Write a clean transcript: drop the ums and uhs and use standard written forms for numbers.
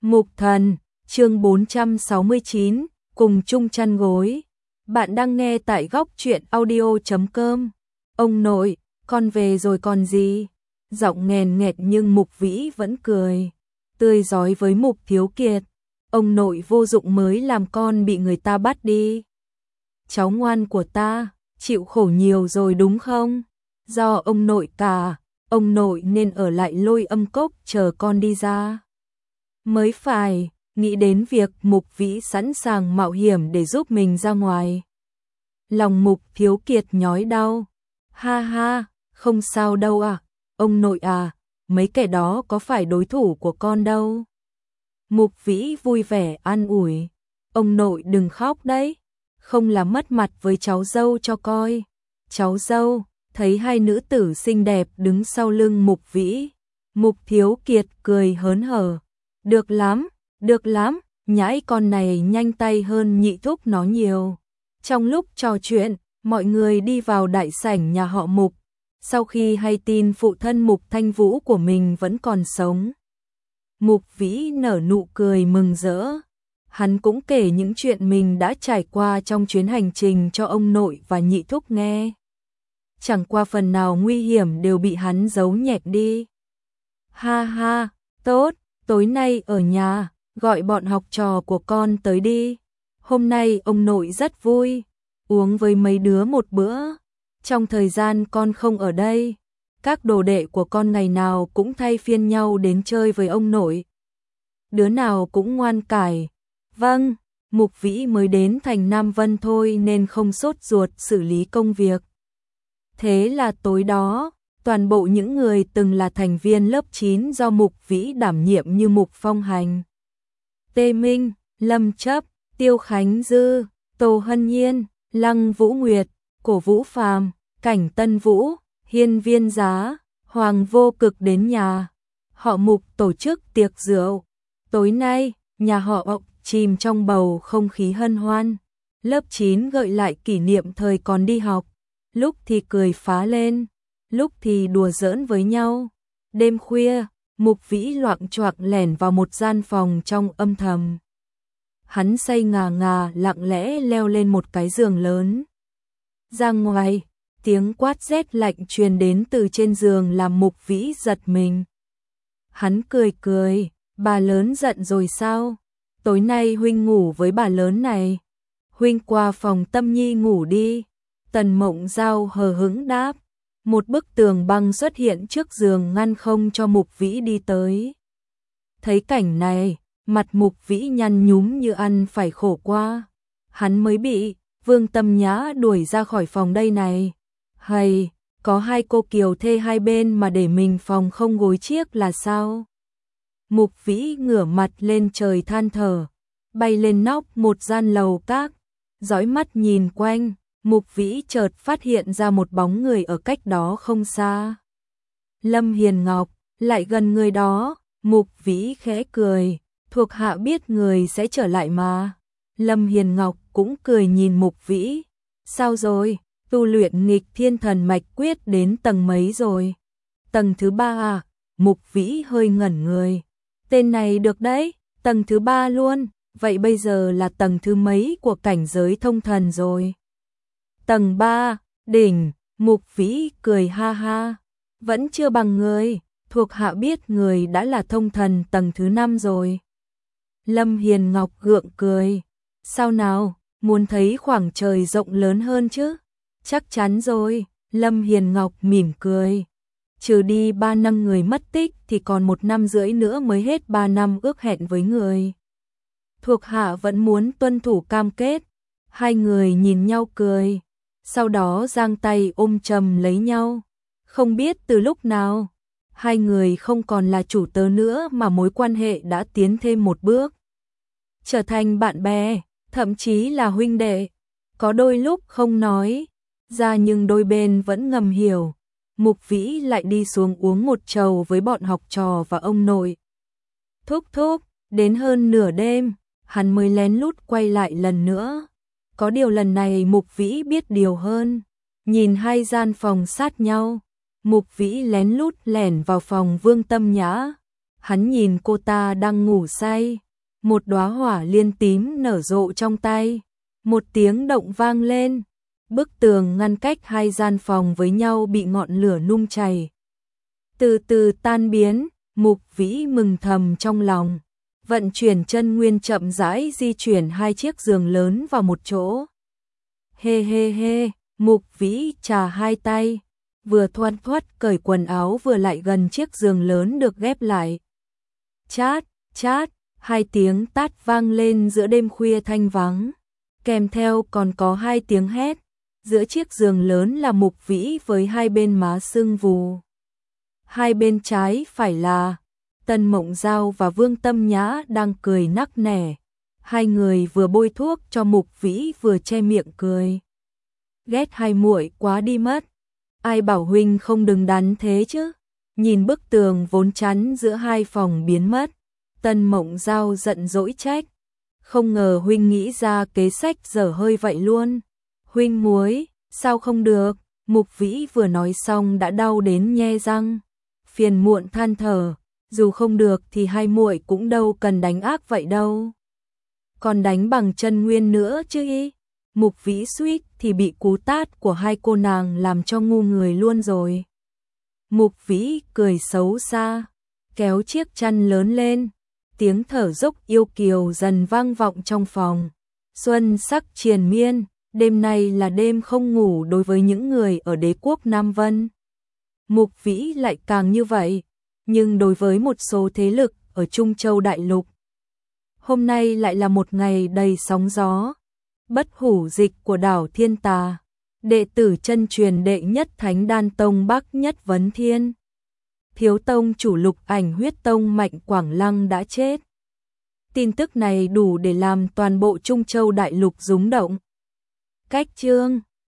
Mục Thần, chương 469, cùng chung chăn gối. Bạn đang nghe tại góc truyện audio.com. Ông nội, con về rồi còn gì? Giọng nghèn nghẹt nhưng Mục Vĩ vẫn cười tươi rói với Mục Thiếu Kiệt. Ông nội vô dụng mới làm con bị người ta bắt đi. Cháu ngoan của ta, chịu khổ nhiều rồi đúng không? Do ông nội cả, ông nội nên ở lại Lôi Âm Cốc chờ con đi ra. Mới phải, nghĩ đến việc Mục Vĩ sẵn sàng mạo hiểm để giúp mình ra ngoài. Lòng Mục Thiếu Kiệt nhói đau. Ha ha, không sao đâu à, ông nội à, mấy kẻ đó có phải đối thủ của con đâu. Mục Vĩ vui vẻ an ủi. Ông nội đừng khóc đấy, không là mất mặt với cháu dâu cho coi. Cháu dâu, thấy hai nữ tử xinh đẹp đứng sau lưng Mục Vĩ. Mục Thiếu Kiệt cười hớn hở. Được lắm, nhãi con này nhanh tay hơn nhị thúc nó nhiều. Trong lúc trò chuyện, mọi người đi vào đại sảnh nhà họ Mục. Sau khi hay tin phụ thân Mục Thanh Vũ của mình vẫn còn sống, Mục Vĩ nở nụ cười mừng rỡ. Hắn cũng kể những chuyện mình đã trải qua trong chuyến hành trình cho ông nội và nhị thúc nghe. Chẳng qua phần nào nguy hiểm đều bị hắn giấu nhẹm đi. Ha ha, tốt, tối nay ở nhà, gọi bọn học trò của con tới đi. Hôm nay ông nội rất vui, uống với mấy đứa một bữa. Trong thời gian con không ở đây, các đồ đệ của con ngày nào cũng thay phiên nhau đến chơi với ông nội. Đứa nào cũng ngoan cải. Vâng, Mục Vĩ mới đến thành Nam Vân thôi nên không sốt ruột xử lý công việc. Thế là tối đó, toàn bộ những người từng là thành viên lớp 9 do Mục Vĩ đảm nhiệm như Mục Phong Hành, Tê Minh, Lâm Chấp, Tiêu Khánh Dư, Tô Hân Nhiên, Lăng Vũ Nguyệt, Cổ Vũ Phàm, Cảnh Tân Vũ, Hiên Viên Giá, Hoàng Vô Cực đến nhà họ Mục tổ chức tiệc rượu. Tối nay, nhà họ chìm trong bầu không khí hân hoan. Lớp 9 gợi lại kỷ niệm thời còn đi học, lúc thì cười phá lên, lúc thì đùa giỡn với nhau. Đêm khuya, Mục Vĩ loạng choạng lẻn vào một gian phòng trong âm thầm. Hắn say ngà ngà lặng lẽ leo lên một cái giường lớn. Ra ngoài, tiếng quát rét lạnh truyền đến từ trên giường làm Mục Vĩ giật mình. Hắn cười cười, bà lớn giận rồi sao? Tối nay huynh ngủ với bà lớn này. Huynh qua phòng Tâm Nhi ngủ đi. Tần Mộng Giao hờ hững đáp. Một bức tường băng xuất hiện trước giường ngăn không cho Mục Vĩ đi tới. Thấy cảnh này, mặt Mục Vĩ nhăn nhúm như ăn phải khổ qua. Hắn mới bị Vương Tâm Nhã đuổi ra khỏi phòng đây này. Hay, có hai cô kiều thê hai bên mà để mình phòng không gối chiếc là sao? Mục Vĩ ngửa mặt lên trời than thở, bay lên nóc một gian lầu các, dõi mắt nhìn quanh. Mục Vĩ chợt phát hiện ra một bóng người ở cách đó không xa. Lâm Hiền Ngọc, lại gần người đó. Mục Vĩ khẽ cười, thuộc hạ biết người sẽ trở lại mà. Lâm Hiền Ngọc cũng cười nhìn Mục Vĩ. Sao rồi, tu luyện nghịch thiên thần mạch quyết đến tầng mấy rồi? Tầng thứ 3 à? Mục Vĩ hơi ngẩn người. Tên này được đấy, tầng thứ 3 luôn. Vậy bây giờ là tầng thứ mấy của cảnh giới thông thần rồi? Tầng 3, đỉnh. Mục Vĩ cười ha ha. Vẫn chưa bằng người, thuộc hạ biết người đã là thông thần tầng thứ 5 rồi. Lâm Hiền Ngọc gượng cười. Sao nào, muốn thấy khoảng trời rộng lớn hơn chứ? Chắc chắn rồi, Lâm Hiền Ngọc mỉm cười. Trừ đi 3 năm người mất tích thì còn 1 năm rưỡi nữa mới hết 3 năm ước hẹn với người. Thuộc hạ vẫn muốn tuân thủ cam kết. Hai người nhìn nhau cười, sau đó giang tay ôm chầm lấy nhau. Không biết từ lúc nào, hai người không còn là chủ tớ nữa mà mối quan hệ đã tiến thêm một bước, trở thành bạn bè, thậm chí là huynh đệ. Có đôi lúc không nói ra nhưng đôi bên vẫn ngầm hiểu. Mục Vĩ lại đi xuống uống một chầu với bọn học trò và ông nội. Thúc thúc, đến hơn nửa đêm, hắn mới lén lút quay lại lần nữa. Có điều lần này Mục Vĩ biết điều hơn. Nhìn hai gian phòng sát nhau, Mục Vĩ lén lút lẻn vào phòng Vương Tâm Nhã. Hắn nhìn cô ta đang ngủ say, một đóa hỏa liên tím nở rộ trong tay, một tiếng động vang lên, bức tường ngăn cách hai gian phòng với nhau bị ngọn lửa nung chảy. Từ từ tan biến, Mục Vĩ mừng thầm trong lòng, vận chuyển chân nguyên chậm rãi di chuyển hai chiếc giường lớn vào một chỗ. Hê hê hê, Mục Vĩ chà hai tay, vừa thoăn thoắt cởi quần áo vừa lại gần chiếc giường lớn được ghép lại. Chát, chát, hai tiếng tát vang lên giữa đêm khuya thanh vắng, kèm theo còn có hai tiếng hét. Giữa chiếc giường lớn là Mục Vĩ với hai bên má sưng vù. Hai bên trái phải là Tần Mộng Giao và Vương Tâm Nhã đang cười nắc nẻ. Hai người vừa bôi thuốc cho Mục Vĩ vừa che miệng cười. Ghét hai muội quá đi mất. Ai bảo huynh không đứng đắn thế chứ? Nhìn bức tường vốn chắn giữa hai phòng biến mất, Tần Mộng Giao giận dỗi trách. Không ngờ huynh nghĩ ra kế sách dở hơi vậy luôn. Huynh muối, sao không được? Mục Vĩ vừa nói xong đã đau đến nhe răng. Phiền muộn than thở, dù không được thì hai muội cũng đâu cần đánh ác vậy đâu. Còn đánh bằng chân nguyên nữa chứ ý. Mục Vĩ suýt thì bị cú tát của hai cô nàng làm cho ngu người luôn rồi. Mục Vĩ cười xấu xa, kéo chiếc chăn lớn lên, tiếng thở dốc yêu kiều dần vang vọng trong phòng. Xuân sắc triền miên, đêm nay là đêm không ngủ đối với những người ở đế quốc Nam Vân. Mục Vĩ lại càng như vậy, nhưng đối với một số thế lực ở Trung Châu Đại Lục, hôm nay lại là một ngày đầy sóng gió. Bất hủ dịch của đảo Thiên Tà, đệ tử chân truyền đệ nhất Thánh Đan Tông Bắc Nhất Vấn Thiên, thiếu tông chủ Lục Ảnh Huyết Tông Mạnh Quảng Lăng đã chết. Tin tức này đủ để làm toàn bộ Trung Châu Đại Lục rúng động. Cách chương